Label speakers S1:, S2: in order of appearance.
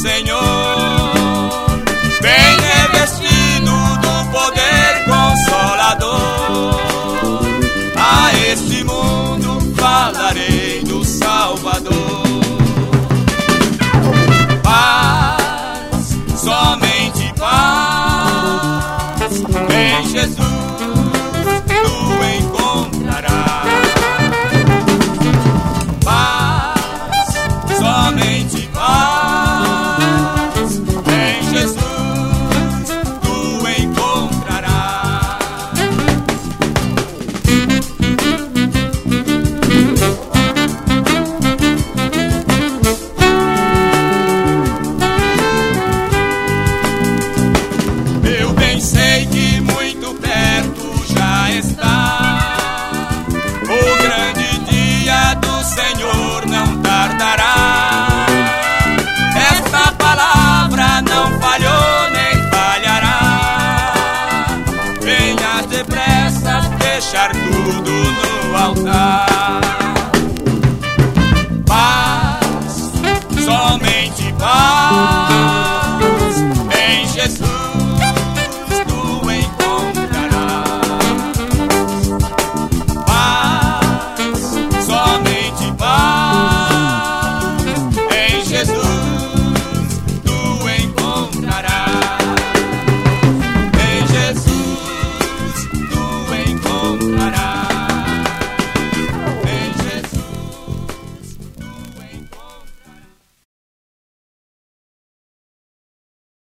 S1: Senhor, vem revestido do poder consolador. A este mundo falarei do Salvador. Paz, somente paz, em Jesus tu encontrarás. Paz, somente paz, em Jesus tu encontrarás. Eu bem sei que muito perto já está o grande dia do Senhor, não tardará. Esta palavra não falhou nem falhará. Venha depressa deixar tudo no altar. Paz, somente paz,